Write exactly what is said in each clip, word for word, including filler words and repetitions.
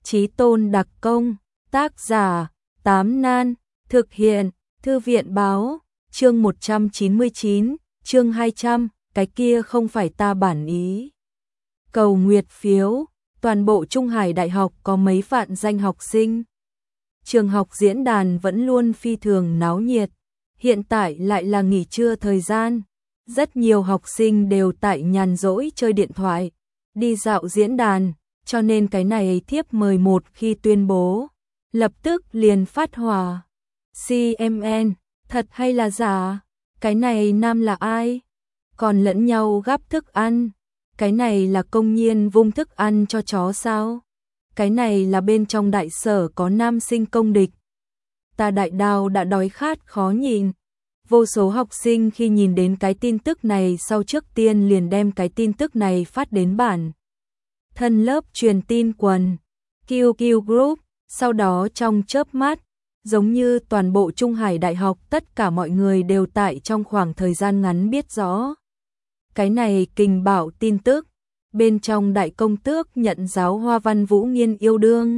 Chí tôn đặc công, tác giả, Tám Nan, thực hiện, Thư viện báo, chương một trăm chín mươi chín, chương hai trăm, cái kia không phải ta bản ý. Cầu nguyệt phiếu, toàn bộ Trung Hải Đại học có mấy vạn danh học sinh. Trường học diễn đàn vẫn luôn phi thường náo nhiệt, hiện tại lại là nghỉ trưa thời gian. Rất nhiều học sinh đều tại nhàn rỗi chơi điện thoại, đi dạo diễn đàn, cho nên cái này thiếp mười một khi tuyên bố, lập tức liền phát hỏa. xê em en, thật hay là giả? Cái này nam là ai? Còn lẫn nhau gắp thức ăn. Cái này là công nhiên vung thức ăn cho chó sao? Cái này là bên trong đại sở có nam sinh công địch. Ta đại đao đã đói khát khó nhịn. Vô số học sinh khi nhìn đến cái tin tức này sau trước tiên liền đem cái tin tức này phát đến bản thân lớp truyền tin quần, Q Q Group, sau đó trong chớp mắt, giống như toàn bộ Trung Hải Đại học tất cả mọi người đều tại trong khoảng thời gian ngắn biết rõ. Cái này kình bạo tin tức, bên trong đại công tước nhận giáo hoa Văn Vũ Nghiên yêu đương.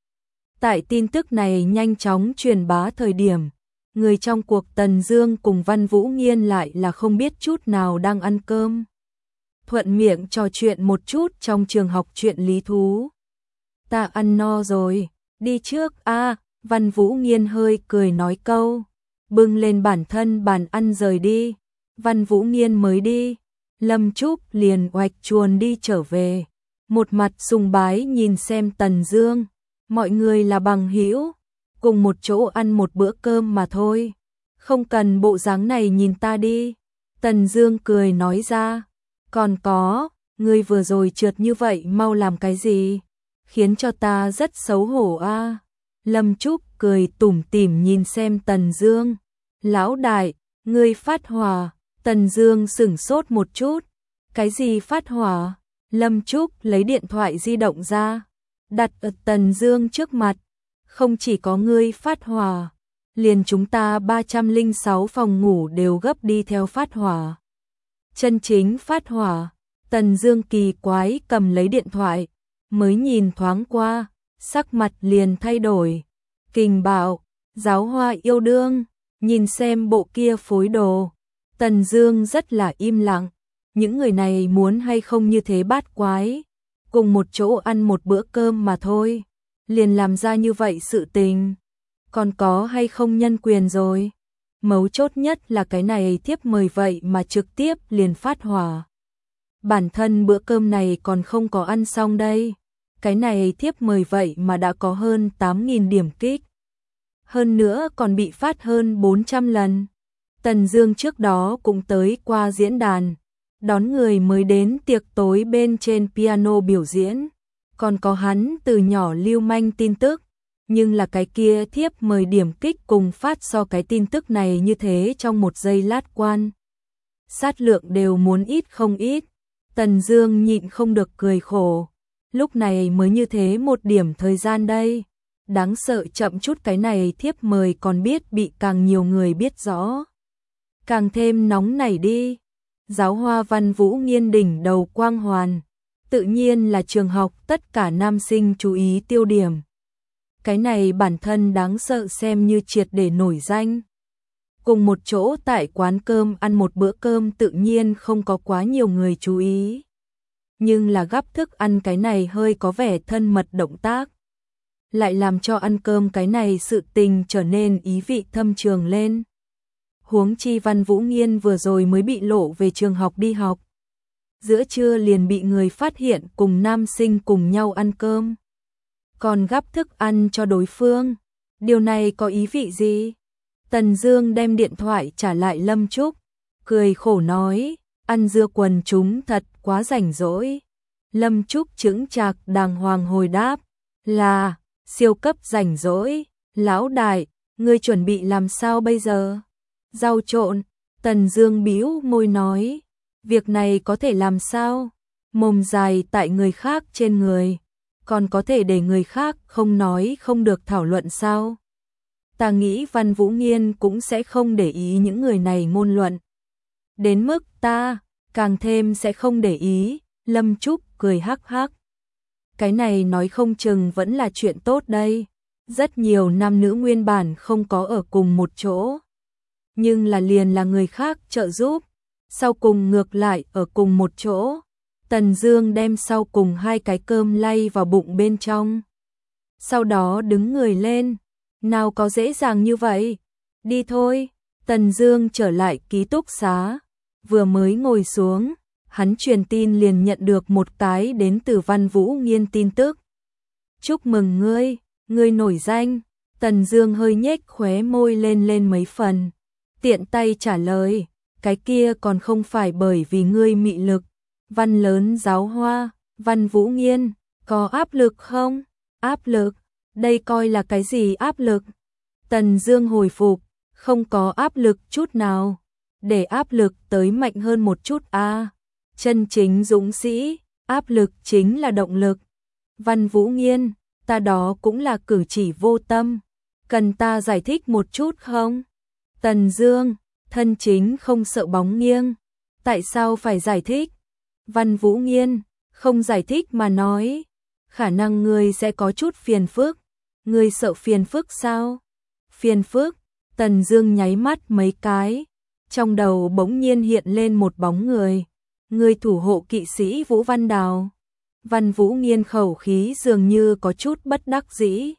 Tại tin tức này nhanh chóng truyền bá thời điểm, người trong cuộc Tần Dương cùng Văn Vũ Nghiên lại là không biết chút nào đang ăn cơm. Thuận miệng trò chuyện một chút trong trường học chuyện lý thú. Ta ăn no rồi, đi trước a. À, Văn Vũ Nghiên hơi cười nói câu, bưng lên bản thân bàn ăn rời đi. Văn Vũ Nghiên mới đi, Lâm Trúc liền oạch chuồn đi trở về, một mặt sùng bái nhìn xem Tần Dương, mọi người là bằng hữu, cùng một chỗ ăn một bữa cơm mà thôi, không cần bộ dáng này nhìn ta đi. Tần Dương cười nói ra, còn có, ngươi vừa rồi trượt như vậy mau làm cái gì, khiến cho ta rất xấu hổ a. À. Lâm Trúc cười tủm tỉm nhìn xem Tần Dương, lão đại, ngươi phát hỏa. Tần Dương sững sốt một chút, cái gì phát hỏa? Lâm Trúc lấy điện thoại di động ra, đặt ở Tần Dương trước mặt, không chỉ có ngươi phát hỏa, liền chúng ta ba trăm lẻ sáu phòng ngủ đều gấp đi theo phát hỏa. Chân chính phát hỏa. Tần Dương kỳ quái cầm lấy điện thoại, mới nhìn thoáng qua, sắc mặt liền thay đổi. Kình bạo, giáo hoa yêu đương, nhìn xem bộ kia phối đồ. Tần Dương rất là im lặng, những người này muốn hay không như thế bát quái, cùng một chỗ ăn một bữa cơm mà thôi, liền làm ra như vậy sự tình, còn có hay không nhân quyền rồi. Mấu chốt nhất là cái này thiếp mời vậy mà trực tiếp liền phát hỏa. Bản thân bữa cơm này còn không có ăn xong đây, cái này thiếp mời vậy mà đã có hơn tám nghìn điểm kích. Hơn nữa còn bị phát hơn bốn trăm lần. Tần Dương trước đó cũng tới qua diễn đàn, đón người mới đến tiệc tối bên trên piano biểu diễn, còn có hắn từ nhỏ lưu manh tin tức, nhưng là cái kia thiếp mời điểm kích cùng phát so cái tin tức này như thế trong một giây lát quan. Sát lượng đều muốn ít không ít, Tần Dương nhịn không được cười khổ, lúc này mới như thế một điểm thời gian đây, đáng sợ chậm chút cái này thiếp mời còn biết bị càng nhiều người biết rõ. Càng thêm nóng nảy đi. Giáo hoa Văn Vũ Nghiên đỉnh đầu quang hoàn, tự nhiên là trường học tất cả nam sinh chú ý tiêu điểm. Cái này bản thân đáng sợ xem như triệt để nổi danh. Cùng một chỗ tại quán cơm ăn một bữa cơm tự nhiên không có quá nhiều người chú ý. Nhưng là gắp thức ăn cái này hơi có vẻ thân mật động tác, lại làm cho ăn cơm cái này sự tình trở nên ý vị thâm trường lên. Huống chi Văn Vũ Nghiên vừa rồi mới bị lộ về trường học đi học, giữa trưa liền bị người phát hiện cùng nam sinh cùng nhau ăn cơm, còn gắp thức ăn cho đối phương. Điều này có ý vị gì? Tần Dương đem điện thoại trả lại Lâm Trúc, cười khổ nói, ăn dưa quần chúng thật quá rảnh rỗi. Lâm Trúc chững chạc đàng hoàng hồi đáp, là siêu cấp rảnh rỗi. Lão đại, ngươi chuẩn bị làm sao bây giờ? Rau trộn. Tần Dương bĩu môi nói, việc này có thể làm sao? Mồm dài tại người khác trên người, còn có thể để người khác không nói không được thảo luận sao? Ta nghĩ Văn Vũ Nghiên cũng sẽ không để ý những người này ngôn luận, đến mức ta càng thêm sẽ không để ý. Lâm Trúc cười hắc hắc, cái này nói không chừng vẫn là chuyện tốt đây. Rất nhiều nam nữ nguyên bản không có ở cùng một chỗ, nhưng là liền là người khác trợ giúp, sau cùng ngược lại ở cùng một chỗ. Tần Dương đem sau cùng hai cái cơm lay vào bụng bên trong, sau đó đứng người lên. Nào có dễ dàng như vậy, đi thôi. Tần Dương trở lại ký túc xá, vừa mới ngồi xuống, hắn truyền tin liền nhận được một cái đến từ Văn Vũ Nghiên tin tức. Chúc mừng ngươi, ngươi nổi danh. Tần Dương hơi nhếch khóe môi lên lên mấy phần, tiện tay trả lời, cái kia còn không phải bởi vì ngươi mị lực. Văn lớn giáo hoa, Văn Vũ Nghiên, có áp lực không? Áp lực? Đây coi là cái gì áp lực? Tần Dương hồi phục, không có áp lực chút nào. Để áp lực tới mạnh hơn một chút a. À. Chân chính dũng sĩ, áp lực chính là động lực. Văn Vũ Nghiên, ta đó cũng là cử chỉ vô tâm, cần ta giải thích một chút không? Tần Dương, thân chính không sợ bóng nghiêng, tại sao phải giải thích? Văn Vũ Nghiên, không giải thích mà nói, khả năng ngươi sẽ có chút phiền phức. Ngươi sợ phiền phức sao? Phiền phức? Tần Dương nháy mắt mấy cái, trong đầu bỗng nhiên hiện lên một bóng người. Người thủ hộ kỵ sĩ Vũ Văn Đào. Văn Vũ Nghiên khẩu khí dường như có chút bất đắc dĩ.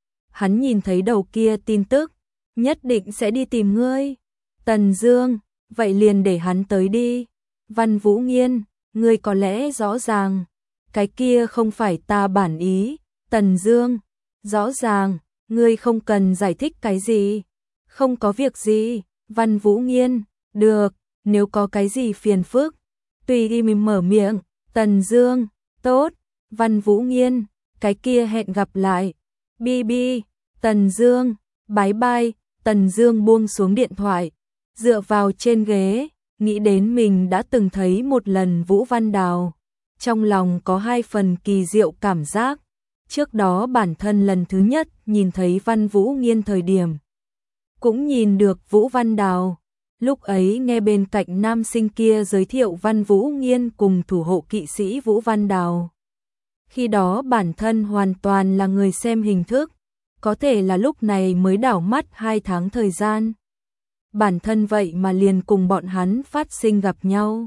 Hắn nhìn thấy đầu kia tin tức, nhất định sẽ đi tìm ngươi. Tần Dương, vậy liền để hắn tới đi. Văn Vũ Nghiên, ngươi có lẽ rõ ràng, cái kia không phải ta bản ý. Tần Dương, rõ ràng, ngươi không cần giải thích cái gì. Không có việc gì. Văn Vũ Nghiên, được, nếu có cái gì phiền phức, tùy đi mình mở miệng. Tần Dương, tốt. Văn Vũ Nghiên, cái kia hẹn gặp lại. Bi bi. Tần Dương, bái bai. Tần Dương buông xuống điện thoại, dựa vào trên ghế, nghĩ đến mình đã từng thấy một lần Vũ Văn Đào, trong lòng có hai phần kỳ diệu cảm giác. Trước đó bản thân lần thứ nhất nhìn thấy Văn Vũ Nghiên thời điểm, cũng nhìn được Vũ Văn Đào. Lúc ấy nghe bên cạnh nam sinh kia giới thiệu Văn Vũ Nghiên cùng thủ hộ kỵ sĩ Vũ Văn Đào. Khi đó bản thân hoàn toàn là người xem hình thức, có thể là lúc này mới đảo mắt hai tháng thời gian. Bản thân vậy mà liền cùng bọn hắn phát sinh gặp nhau.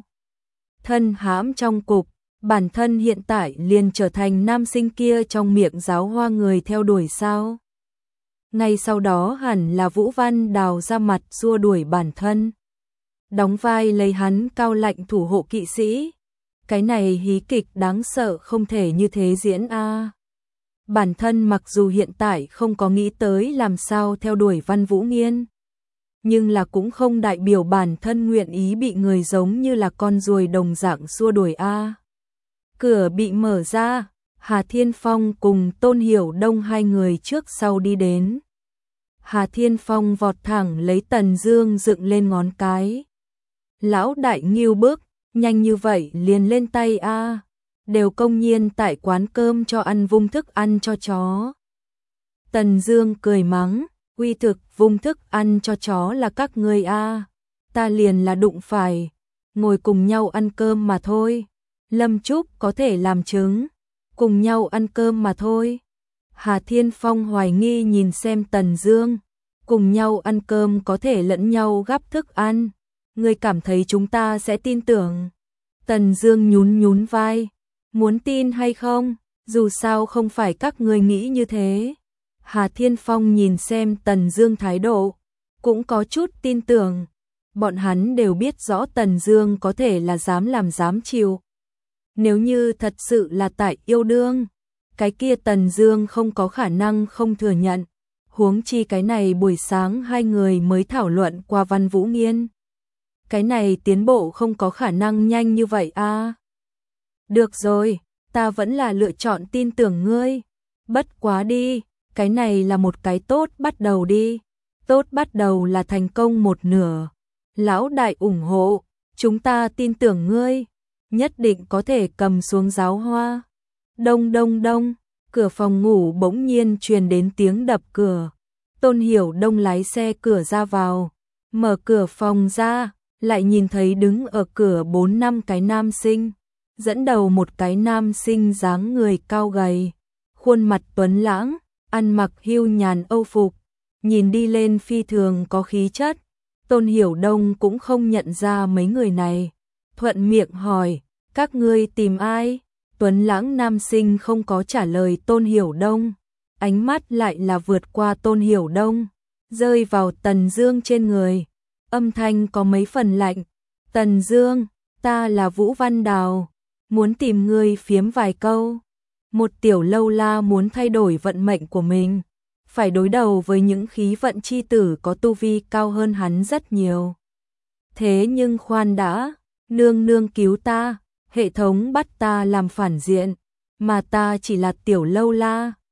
Thân hãm trong cục, bản thân hiện tại liền trở thành nam sinh kia trong miệng giáo hoa người theo đuổi sao. Ngay sau đó hẳn là Vũ Văn Đào ra mặt xua đuổi bản thân, đóng vai lấy hắn cao lạnh thủ hộ kỵ sĩ. Cái này hí kịch đáng sợ không thể như thế diễn a. À. Bản thân mặc dù hiện tại không có nghĩ tới làm sao theo đuổi Văn Vũ Nghiên, nhưng là cũng không đại biểu bản thân nguyện ý bị người giống như là con ruồi đồng dạng xua đuổi a. À. Cửa bị mở ra, Hà Thiên Phong cùng Tôn Hiểu Đông hai người trước sau đi đến. Hà Thiên Phong vọt thẳng lấy Tần Dương dựng lên ngón cái. Lão đại Ngưu Bức, nhanh như vậy liền lên tay a, à. Đều công nhiên tại quán cơm cho ăn vung thức ăn cho chó. Tần Dương cười mắng, uy thực vung thức ăn cho chó là các ngươi a, à. Ta liền là đụng phải, ngồi cùng nhau ăn cơm mà thôi. Lâm Trúc có thể làm chứng, cùng nhau ăn cơm mà thôi. Hà Thiên Phong hoài nghi nhìn xem Tần Dương, cùng nhau ăn cơm có thể lẫn nhau gắp thức ăn, ngươi cảm thấy chúng ta sẽ tin tưởng? Tần Dương nhún nhún vai, muốn tin hay không, dù sao không phải các ngươi nghĩ như thế. Hà Thiên Phong nhìn xem Tần Dương thái độ, cũng có chút tin tưởng. Bọn hắn đều biết rõ Tần Dương có thể là dám làm dám chịu. Nếu như thật sự là tại yêu đương, cái kia Tần Dương không có khả năng không thừa nhận. Huống chi cái này buổi sáng hai người mới thảo luận qua Văn Vũ Nghiên. Cái này tiến bộ không có khả năng nhanh như vậy a. À. Được rồi, ta vẫn là lựa chọn tin tưởng ngươi. Bất quá đi, cái này là một cái tốt bắt đầu đi. Tốt bắt đầu là thành công một nửa. Lão đại ủng hộ, chúng ta tin tưởng ngươi, nhất định có thể cầm xuống giáo hoa. Đông đông đông, cửa phòng ngủ bỗng nhiên truyền đến tiếng đập cửa. Tôn Hiểu Đông lái xe cửa ra vào, mở cửa phòng ra, lại nhìn thấy đứng ở cửa bốn năm cái nam sinh. dẫn đầu một cái nam sinh dáng người cao gầy, khuôn mặt tuấn lãng, ăn mặc hưu nhàn âu phục, nhìn đi lên phi thường có khí chất. Tôn Hiểu Đông cũng không nhận ra mấy người này, thuận miệng hỏi, các ngươi tìm ai? Tuấn lãng nam sinh không có trả lời Tôn Hiểu Đông, ánh mắt lại là vượt qua Tôn Hiểu Đông, rơi vào Tần Dương trên người, âm thanh có mấy phần lạnh. Tần Dương, ta là Vũ Văn Đào, muốn tìm ngươi phiếm vài câu. Một tiểu lâu la muốn thay đổi vận mệnh của mình, phải đối đầu với những khí vận chi tử có tu vi cao hơn hắn rất nhiều. Thế nhưng khoan đã, nương nương cứu ta, hệ thống bắt ta làm phản diện, mà ta chỉ là tiểu lâu la,